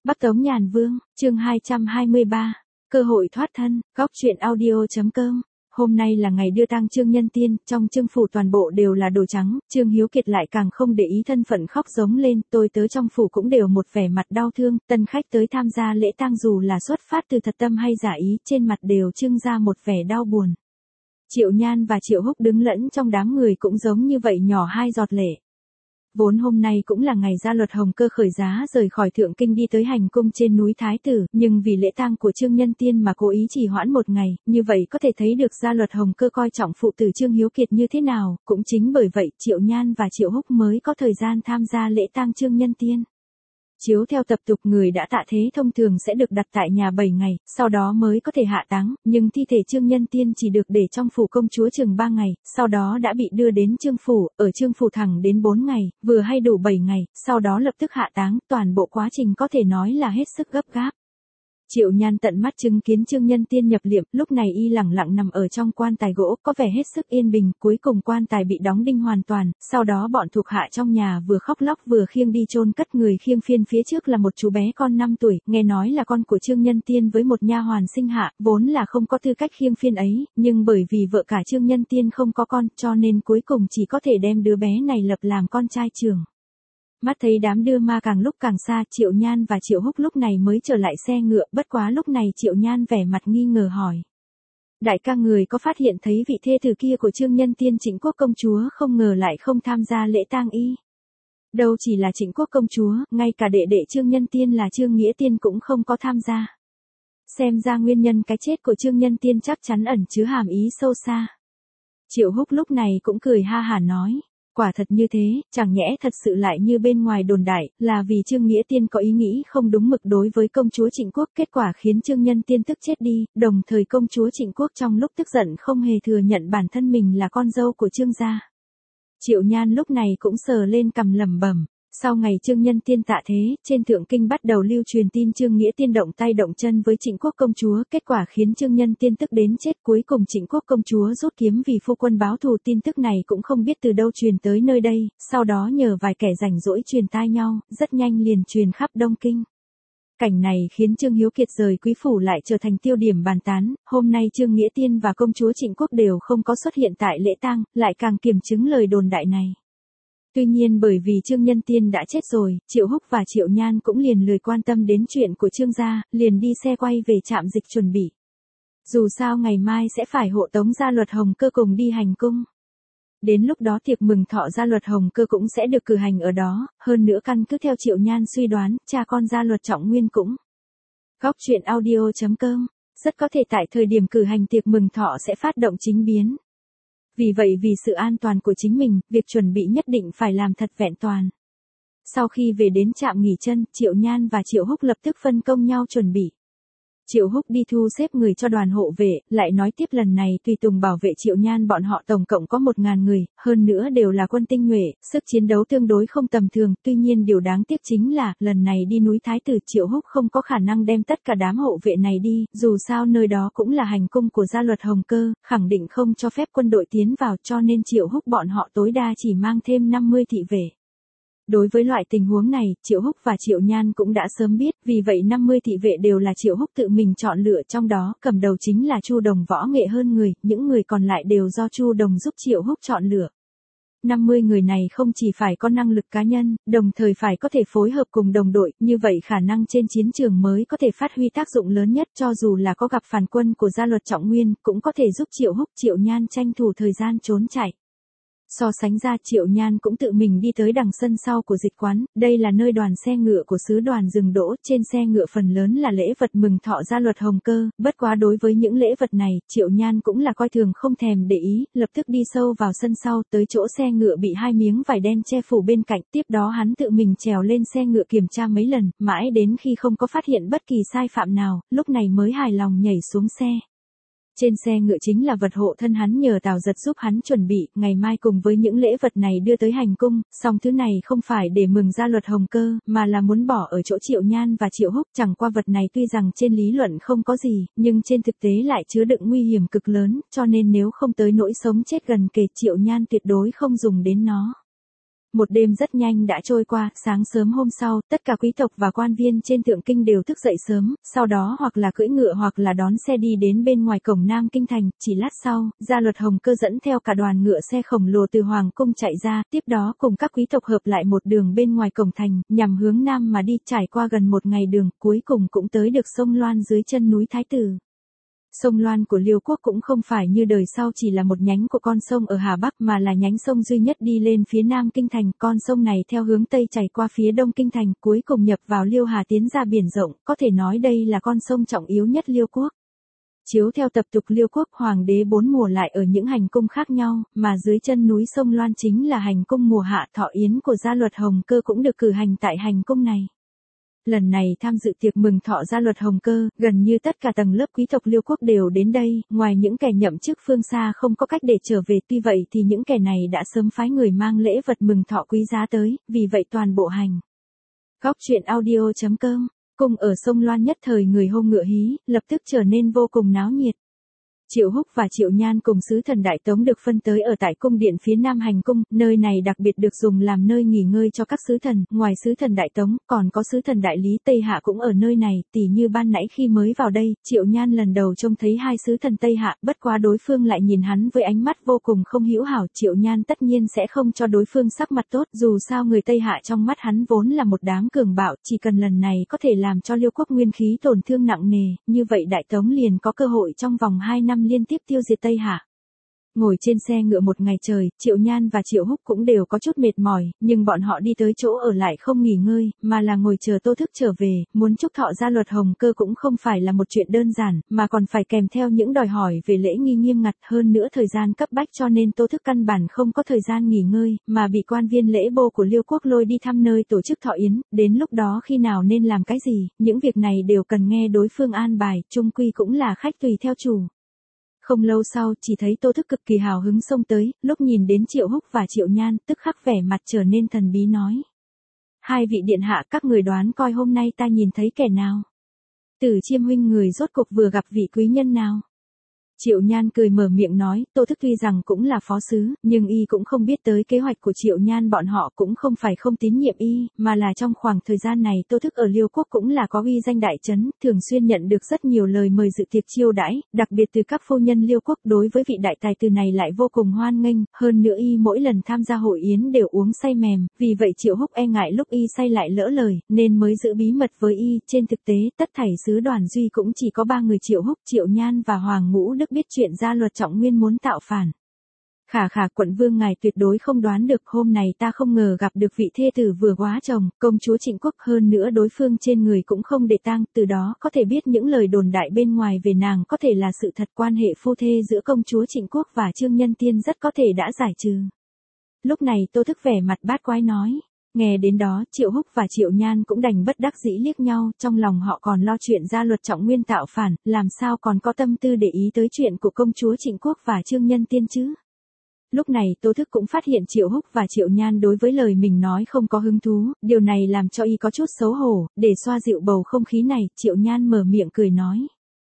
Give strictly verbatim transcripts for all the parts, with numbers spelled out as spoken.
Bắc Tống Nhàn Vương, chương hai trăm hai mươi ba, cơ hội thoát thân, góc truyện audio.com. Hôm nay là ngày đưa tang Trương Nhân Tiên, trong Trương phủ toàn bộ đều là đồ trắng, Trương Hiếu Kiệt lại càng không để ý thân phận khóc giống lên, tôi tớ trong phủ cũng đều một vẻ mặt đau thương, tân khách tới tham gia lễ tang dù là xuất phát từ thật tâm hay giả ý, trên mặt đều trưng ra một vẻ đau buồn. Triệu Nhan và Triệu Húc đứng lẫn trong đám người cũng giống như vậy nhỏ hai giọt lệ. Vốn hôm nay cũng là ngày gia luật Hồng Cơ khởi giá rời khỏi Thượng Kinh đi tới hành cung trên núi Thái Tử, nhưng vì lễ tang của Trương Nhân Tiên mà cố ý trì hoãn một ngày, như vậy có thể thấy được gia luật Hồng Cơ coi trọng phụ tử Trương Hiếu Kiệt như thế nào, cũng chính bởi vậy Triệu Nhan và Triệu Húc mới có thời gian tham gia lễ tang Trương Nhân Tiên. Chiếu theo tập tục người đã tạ thế thông thường sẽ được đặt tại nhà bảy ngày, sau đó mới có thể hạ táng, nhưng thi thể Trương Nhân Tiên chỉ được để trong phủ công chúa chừng ba ngày, sau đó đã bị đưa đến Trương phủ, ở Trương phủ thẳng đến bốn ngày, vừa hay đủ bảy ngày, sau đó lập tức hạ táng, toàn bộ quá trình có thể nói là hết sức gấp gáp. Triệu Nhan tận mắt chứng kiến Trương Nhân Tiên nhập liệm, lúc này y lẳng lặng nằm ở trong quan tài gỗ, có vẻ hết sức yên bình, cuối cùng quan tài bị đóng đinh hoàn toàn, sau đó bọn thuộc hạ trong nhà vừa khóc lóc vừa khiêng đi chôn cất, người khiêng phiên phía trước là một chú bé con năm tuổi, nghe nói là con của Trương Nhân Tiên với một nha hoàn sinh hạ, vốn là không có tư cách khiêng phiên ấy, nhưng bởi vì vợ cả Trương Nhân Tiên không có con, cho nên cuối cùng chỉ có thể đem đứa bé này lập làm con trai trưởng. Mắt thấy đám đưa ma càng lúc càng xa, Triệu Nhan và Triệu Húc lúc này mới trở lại xe ngựa, bất quá lúc này Triệu Nhan vẻ mặt nghi ngờ hỏi. Đại ca người có phát hiện thấy vị thê tử kia của Trương Nhân Tiên Trịnh Quốc công chúa không ngờ lại không tham gia lễ tang y. Đâu chỉ là Trịnh Quốc công chúa, ngay cả đệ đệ Trương Nhân Tiên là Trương Nghĩa Tiên cũng không có tham gia. Xem ra nguyên nhân cái chết của Trương Nhân Tiên chắc chắn ẩn chứa hàm ý sâu xa. Triệu Húc lúc này cũng cười ha hả nói. Quả thật như thế, chẳng nhẽ thật sự lại như bên ngoài đồn đại, là vì Trương Nghĩa Tiên có ý nghĩ không đúng mực đối với công chúa Trịnh Quốc, kết quả khiến Trương Nhân Tiên tức chết đi, đồng thời công chúa Trịnh Quốc trong lúc tức giận không hề thừa nhận bản thân mình là con dâu của Trương gia. Triệu Nhan lúc này cũng sờ lên cằm lẩm bẩm. Sau ngày Trương Nhân Tiên tạ thế, trên Thượng Kinh bắt đầu lưu truyền tin Trương Nghĩa Tiên động tay động chân với Trịnh Quốc công chúa, kết quả khiến Trương Nhân Tiên tức đến chết, cuối cùng Trịnh Quốc công chúa rút kiếm vì phu quân báo thù, tin tức này cũng không biết từ đâu truyền tới nơi đây, sau đó nhờ vài kẻ rảnh rỗi truyền tai nhau, rất nhanh liền truyền khắp Đông Kinh. Cảnh này khiến Trương Hiếu Kiệt rời quý phủ lại trở thành tiêu điểm bàn tán, hôm nay Trương Nghĩa Tiên và công chúa Trịnh Quốc đều không có xuất hiện tại lễ tang, lại càng kiểm chứng lời đồn đại này. Tuy nhiên bởi vì Trương Nhân Tiên đã chết rồi, Triệu Húc và Triệu Nhan cũng liền lười quan tâm đến chuyện của Trương gia, liền đi xe quay về trạm dịch chuẩn bị. Dù sao ngày mai sẽ phải hộ tống gia luật Hồng Cơ cùng đi hành cung. Đến lúc đó tiệc mừng thọ gia luật Hồng Cơ cũng sẽ được cử hành ở đó, hơn nữa căn cứ theo Triệu Nhan suy đoán, cha con gia luật Trọng Nguyên cũng. Góc truyện audio.com, rất có thể tại thời điểm cử hành tiệc mừng thọ sẽ phát động chính biến. Vì vậy vì sự an toàn của chính mình, việc chuẩn bị nhất định phải làm thật vẹn toàn. Sau khi về đến trạm nghỉ chân, Triệu Nhan và Triệu Húc lập tức phân công nhau chuẩn bị. Triệu Húc đi thu xếp người cho đoàn hộ vệ, lại nói tiếp lần này tùy tùng bảo vệ Triệu Nhan bọn họ tổng cộng có một ngàn người, hơn nữa đều là quân tinh nhuệ, sức chiến đấu tương đối không tầm thường, tuy nhiên điều đáng tiếc chính là, lần này đi núi Thái Tử Triệu Húc không có khả năng đem tất cả đám hộ vệ này đi, dù sao nơi đó cũng là hành cung của gia luật Hồng Cơ, khẳng định không cho phép quân đội tiến vào, cho nên Triệu Húc bọn họ tối đa chỉ mang thêm năm mươi thị vệ. Đối với loại tình huống này, Triệu Húc và Triệu Nhan cũng đã sớm biết, vì vậy năm mươi thị vệ đều là Triệu Húc tự mình chọn lựa, trong đó cầm đầu chính là Chu Đồng võ nghệ hơn người, những người còn lại đều do Chu Đồng giúp Triệu Húc chọn lựa. năm mươi người này không chỉ phải có năng lực cá nhân, đồng thời phải có thể phối hợp cùng đồng đội, như vậy khả năng trên chiến trường mới có thể phát huy tác dụng lớn nhất, cho dù là có gặp phản quân của gia luật Trọng Nguyên, cũng có thể giúp Triệu Húc Triệu Nhan tranh thủ thời gian trốn chạy. So sánh ra Triệu Nhan cũng tự mình đi tới đằng sân sau của dịch quán, đây là nơi đoàn xe ngựa của sứ đoàn dừng đỗ, trên xe ngựa phần lớn là lễ vật mừng thọ gia luật Hồng Cơ, bất quá đối với những lễ vật này, Triệu Nhan cũng là coi thường không thèm để ý, lập tức đi sâu vào sân sau, tới chỗ xe ngựa bị hai miếng vải đen che phủ bên cạnh, tiếp đó hắn tự mình trèo lên xe ngựa kiểm tra mấy lần, mãi đến khi không có phát hiện bất kỳ sai phạm nào, lúc này mới hài lòng nhảy xuống xe. Trên xe ngựa chính là vật hộ thân hắn nhờ Tào Giật giúp hắn chuẩn bị, ngày mai cùng với những lễ vật này đưa tới hành cung, song thứ này không phải để mừng gia luật Hồng Cơ, mà là muốn bỏ ở chỗ Triệu Nhan và Triệu Húc, chẳng qua vật này tuy rằng trên lý luận không có gì, nhưng trên thực tế lại chứa đựng nguy hiểm cực lớn, cho nên nếu không tới nỗi sống chết gần kề Triệu Nhan tuyệt đối không dùng đến nó. Một đêm rất nhanh đã trôi qua, sáng sớm hôm sau, tất cả quý tộc và quan viên trên thượng kinh đều thức dậy sớm, sau đó hoặc là cưỡi ngựa hoặc là đón xe đi đến bên ngoài cổng Nam Kinh thành, chỉ lát sau, Gia Luật Hồng Cơ dẫn theo cả đoàn ngựa xe khổng lồ từ hoàng cung chạy ra, tiếp đó cùng các quý tộc hợp lại một đường bên ngoài cổng thành, nhằm hướng nam mà đi, trải qua gần một ngày đường, cuối cùng cũng tới được sông Loan dưới chân núi Thái Tử. Sông Loan của Liêu quốc cũng không phải như đời sau chỉ là một nhánh của con sông ở Hà Bắc mà là nhánh sông duy nhất đi lên phía Nam Kinh thành, con sông này theo hướng Tây chảy qua phía Đông Kinh thành, cuối cùng nhập vào Liêu Hà tiến ra biển rộng, có thể nói đây là con sông trọng yếu nhất Liêu quốc. Chiếu theo tập tục Liêu quốc, hoàng đế bốn mùa lại ở những hành cung khác nhau, mà dưới chân núi sông Loan chính là hành cung mùa hạ, thọ yến của Gia Luật Hồng Cơ cũng được cử hành tại hành cung này. Lần này tham dự tiệc mừng thọ Gia Luật Hồng Cơ, gần như tất cả tầng lớp quý tộc Liêu quốc đều đến đây, ngoài những kẻ nhậm chức phương xa không có cách để trở về, tuy vậy thì những kẻ này đã sớm phái người mang lễ vật mừng thọ quý giá tới, vì vậy toàn bộ hành. Góc truyện audio chấm com, cùng ở sông Loan nhất thời người hô ngựa hí, lập tức trở nên vô cùng náo nhiệt. Triệu Húc và Triệu Nhan cùng sứ thần Đại Tống được phân tới ở tại cung điện phía Nam hành cung, nơi này đặc biệt được dùng làm nơi nghỉ ngơi cho các sứ thần, ngoài sứ thần Đại Tống, còn có sứ thần Đại Lý Tây Hạ cũng ở nơi này, tỉ như ban nãy khi mới vào đây, Triệu Nhan lần đầu trông thấy hai sứ thần Tây Hạ, bất quá đối phương lại nhìn hắn với ánh mắt vô cùng không hữu hảo, Triệu Nhan tất nhiên sẽ không cho đối phương sắc mặt tốt, dù sao người Tây Hạ trong mắt hắn vốn là một đám cường bạo, chỉ cần lần này có thể làm cho Liêu quốc nguyên khí tổn thương nặng nề, như vậy Đại Tống liền có cơ hội trong vòng hai năm liên tiếp tiêu diệt Tây Hạ. Ngồi trên xe ngựa một ngày trời, Triệu Nhan và Triệu Húc cũng đều có chút mệt mỏi, nhưng bọn họ đi tới chỗ ở lại không nghỉ ngơi, mà là ngồi chờ Tô Thức trở về, muốn chúc thọ Gia Luật Hồng Cơ cũng không phải là một chuyện đơn giản, mà còn phải kèm theo những đòi hỏi về lễ nghi nghiêm ngặt, hơn nữa thời gian cấp bách cho nên Tô Thức căn bản không có thời gian nghỉ ngơi, mà bị quan viên lễ bô của Liêu quốc lôi đi thăm nơi tổ chức thọ yến, đến lúc đó khi nào nên làm cái gì, những việc này đều cần nghe đối phương an bài, chung quy cũng là khách tùy theo chủ. Không lâu sau, chỉ thấy Tô Thức cực kỳ hào hứng xông tới, lúc nhìn đến Triệu Húc và Triệu Nhan, tức khắc vẻ mặt trở nên thần bí nói. Hai vị điện hạ, các người đoán coi hôm nay ta nhìn thấy kẻ nào? Tử Chiêm huynh người rốt cục vừa gặp vị quý nhân nào? Triệu Nhan cười mở miệng nói, Tô Thức tuy rằng cũng là phó sứ, nhưng y cũng không biết tới kế hoạch của Triệu Nhan, bọn họ cũng không phải không tín nhiệm y, mà là trong khoảng thời gian này Tô Thức ở Liêu quốc cũng là có uy danh đại trấn, thường xuyên nhận được rất nhiều lời mời dự tiệc chiêu đãi, đặc biệt từ các phu nhân Liêu quốc, đối với vị đại tài tử này lại vô cùng hoan nghênh, hơn nữa y mỗi lần tham gia hội yến đều uống say mềm, vì vậy Triệu Húc e ngại lúc y say lại lỡ lời, nên mới giữ bí mật với y, trên thực tế, tất thảy sứ đoàn duy cũng chỉ có ba người Triệu Húc, Triệu Nhan và Hoàng Ngũ Đức biết chuyện Gia Luật Trọng Nguyên muốn tạo phản. Khả khả quận vương ngài tuyệt đối không đoán được, hôm này ta không ngờ gặp được vị thê tử vừa quá chồng, công chúa Trịnh Quốc, hơn nữa đối phương trên người cũng không để tang, từ đó có thể biết những lời đồn đại bên ngoài về nàng có thể là sự thật, quan hệ phu thê giữa công chúa Trịnh Quốc và Trương Nhân Tiên rất có thể đã giải trừ. Lúc này Tô Thức vẻ mặt bát quái nói. Nghe đến đó, Triệu Húc và Triệu Nhan cũng đành bất đắc dĩ liếc nhau, trong lòng họ còn lo chuyện Gia Luật Trọng Nguyên tạo phản, làm sao còn có tâm tư để ý tới chuyện của công chúa Trịnh Quốc và Trương Nhân Tiên chứ. Lúc này Tô Thức cũng phát hiện Triệu Húc và Triệu Nhan đối với lời mình nói không có hứng thú, điều này làm cho y có chút xấu hổ, để xoa dịu bầu không khí này, Triệu Nhan mở miệng cười nói.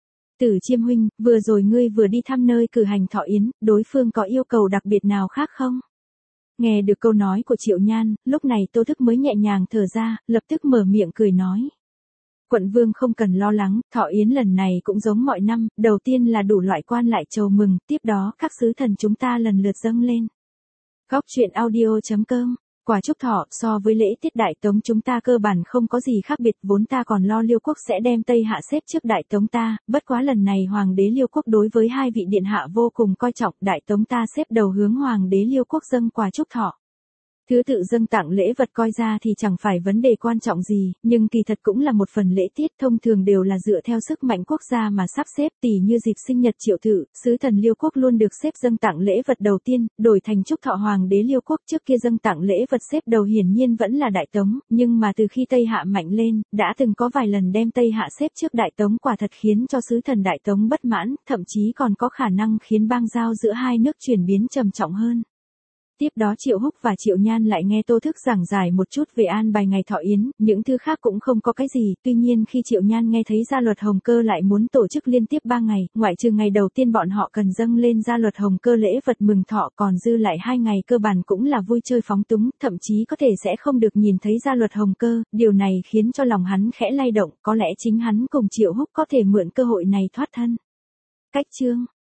Tử Chiêm huynh, vừa rồi ngươi vừa đi thăm nơi cử hành thọ yến, đối phương có yêu cầu đặc biệt nào khác không? Nghe được câu nói của Triệu Nhan, lúc này Tô Thức mới nhẹ nhàng thở ra, lập tức mở miệng cười nói. Quận vương không cần lo lắng, thọ yến lần này cũng giống mọi năm, đầu tiên là đủ loại quan lại chầu mừng, tiếp đó các sứ thần chúng ta lần lượt dâng lên. Góc truyện audio chấm com, quả chúc thọ, so với lễ tiết Đại Tống chúng ta cơ bản không có gì khác biệt, vốn ta còn lo Liêu quốc sẽ đem Tây Hạ xếp trước Đại Tống ta, bất quá lần này Hoàng đế Liêu quốc đối với hai vị điện hạ vô cùng coi trọng, Đại Tống ta xếp đầu hướng Hoàng đế Liêu quốc dâng quà chúc thọ. Thứ tự dâng tặng lễ vật coi ra thì chẳng phải vấn đề quan trọng gì, nhưng kỳ thật cũng là một phần lễ tiết, thông thường đều là dựa theo sức mạnh quốc gia mà sắp xếp, tỉ như dịp sinh nhật Triệu Thự, sứ thần Liêu quốc luôn được xếp dâng tặng lễ vật đầu tiên, đổi thành chúc thọ Hoàng đế Liêu quốc, trước kia dâng tặng lễ vật xếp đầu hiển nhiên vẫn là Đại Tống, nhưng mà từ khi Tây Hạ mạnh lên, đã từng có vài lần đem Tây Hạ xếp trước Đại Tống, quả thật khiến cho sứ thần Đại Tống bất mãn, thậm chí còn có khả năng khiến bang giao giữa hai nước chuyển biến trầm trọng hơn. Tiếp đó Triệu Húc và Triệu Nhan lại nghe Tô Thức giảng giải một chút về an bài ngày thọ yến, những thứ khác cũng không có cái gì, tuy nhiên khi Triệu Nhan nghe thấy gia luật Hồng Cơ lại muốn tổ chức liên tiếp ba ngày, ngoại trừ ngày đầu tiên bọn họ cần dâng lên gia luật Hồng Cơ lễ vật mừng thọ, còn dư lại hai ngày cơ bản cũng là vui chơi phóng túng, thậm chí có thể sẽ không được nhìn thấy gia luật Hồng Cơ, điều này khiến cho lòng hắn khẽ lay động, có lẽ chính hắn cùng Triệu Húc có thể mượn cơ hội này thoát thân. Cách chương